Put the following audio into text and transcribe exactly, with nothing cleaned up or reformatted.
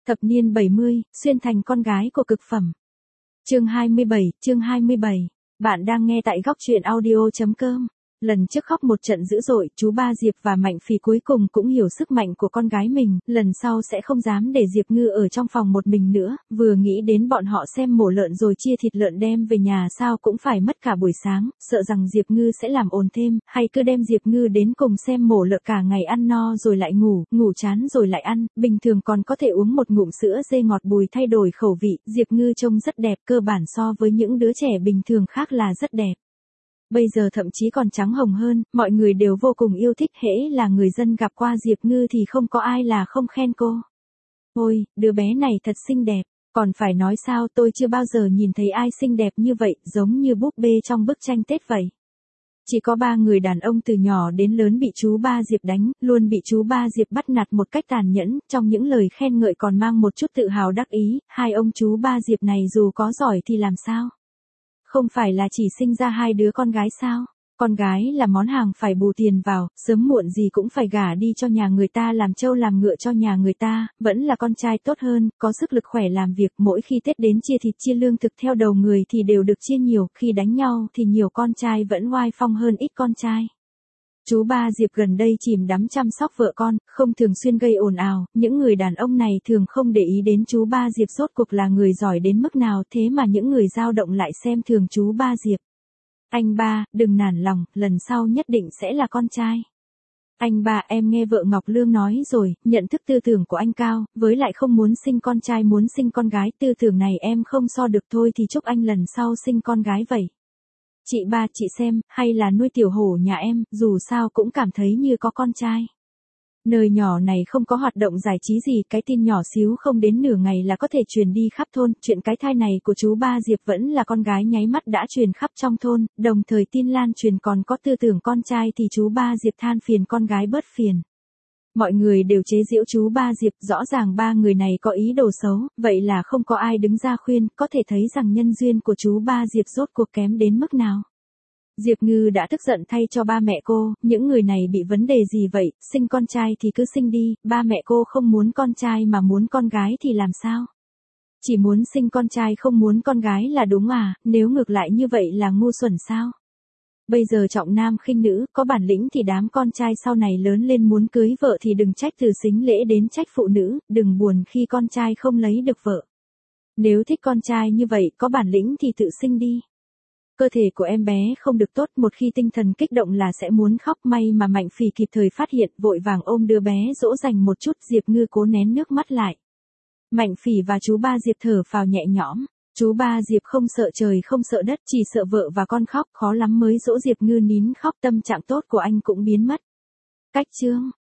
Thập niên bảy mươi, xuyên thành con gái của cực phẩm. Chương hai mươi bảy, chương hai mươi bảy. Bạn đang nghe tại góc truyện audio chấm com. Lần trước khóc một trận dữ dội, chú ba Diệp và Mạnh Phỉ cuối cùng cũng hiểu sức mạnh của con gái mình, lần sau sẽ không dám để Diệp Ngư ở trong phòng một mình nữa, vừa nghĩ đến bọn họ xem mổ lợn rồi chia thịt lợn đem về nhà sao cũng phải mất cả buổi sáng, sợ rằng Diệp Ngư sẽ làm ồn thêm, hay cứ đem Diệp Ngư đến cùng xem mổ lợn cả ngày ăn no rồi lại ngủ, ngủ chán rồi lại ăn, bình thường còn có thể uống một ngụm sữa dê ngọt bùi thay đổi khẩu vị, Diệp Ngư trông rất đẹp, cơ bản so với những đứa trẻ bình thường khác là rất đẹp. Bây giờ thậm chí còn trắng hồng hơn, mọi người đều vô cùng yêu thích, hễ là người dân gặp qua Diệp Ngư thì không có ai là không khen cô. Ôi, đứa bé này thật xinh đẹp, còn phải nói sao, tôi chưa bao giờ nhìn thấy ai xinh đẹp như vậy, giống như búp bê trong bức tranh Tết vậy. Chỉ có ba người đàn ông từ nhỏ đến lớn bị chú ba Diệp đánh, luôn bị chú ba Diệp bắt nạt một cách tàn nhẫn, trong những lời khen ngợi còn mang một chút tự hào đắc ý, hai ông chú ba Diệp này dù có giỏi thì làm sao? Không phải là chỉ sinh ra hai đứa con gái sao? Con gái là món hàng phải bù tiền vào, sớm muộn gì cũng phải gả đi cho nhà người ta làm trâu làm ngựa cho nhà người ta, vẫn là con trai tốt hơn, có sức lực khỏe làm việc, mỗi khi Tết đến chia thịt chia lương thực theo đầu người thì đều được chia nhiều, khi đánh nhau thì nhiều con trai vẫn oai phong hơn ít con trai. Chú ba Diệp gần đây chìm đắm chăm sóc vợ con, không thường xuyên gây ồn ào, những người đàn ông này thường không để ý đến chú ba Diệp rốt cuộc là người giỏi đến mức nào, thế mà những người dao động lại xem thường chú ba Diệp. Anh ba, đừng nản lòng, lần sau nhất định sẽ là con trai. Anh ba, em nghe vợ Ngọc Lương nói rồi, nhận thức tư tưởng của anh cao, với lại không muốn sinh con trai muốn sinh con gái, tư tưởng này em không so được, thôi thì chúc anh lần sau sinh con gái vậy. Chị ba, chị xem, hay là nuôi tiểu hổ nhà em, dù sao cũng cảm thấy như có con trai. Nơi nhỏ này không có hoạt động giải trí gì, cái tin nhỏ xíu không đến nửa ngày là có thể truyền đi khắp thôn, chuyện cái thai này của chú ba Diệp vẫn là con gái nháy mắt đã truyền khắp trong thôn, đồng thời tin lan truyền còn có tư tưởng con trai thì chú ba Diệp than phiền con gái bớt phiền. Mọi người đều chế giễu chú ba Diệp, rõ ràng ba người này có ý đồ xấu, vậy là không có ai đứng ra khuyên, có thể thấy rằng nhân duyên của chú ba Diệp rốt cuộc kém đến mức nào. Diệp Ngư đã tức giận thay cho ba mẹ cô, những người này bị vấn đề gì vậy, sinh con trai thì cứ sinh đi, ba mẹ cô không muốn con trai mà muốn con gái thì làm sao? Chỉ muốn sinh con trai không muốn con gái là đúng à, nếu ngược lại như vậy là ngu xuẩn sao? Bây giờ trọng nam khinh nữ, có bản lĩnh thì đám con trai sau này lớn lên muốn cưới vợ thì đừng trách từ sính lễ đến trách phụ nữ, đừng buồn khi con trai không lấy được vợ. Nếu thích con trai như vậy, có bản lĩnh thì tự sinh đi. Cơ thể của em bé không được tốt, một khi tinh thần kích động là sẽ muốn khóc, may mà Mạnh Phỉ kịp thời phát hiện, vội vàng ôm đứa bé dỗ dành một chút, Diệp Ngư cố nén nước mắt lại. Mạnh Phỉ và chú ba Diệp thở phào nhẹ nhõm. Chú ba Diệp không sợ trời không sợ đất, chỉ sợ vợ và con khóc, khó lắm mới dỗ Diệp Ngư nín khóc, tâm trạng tốt của anh cũng biến mất. Cách chương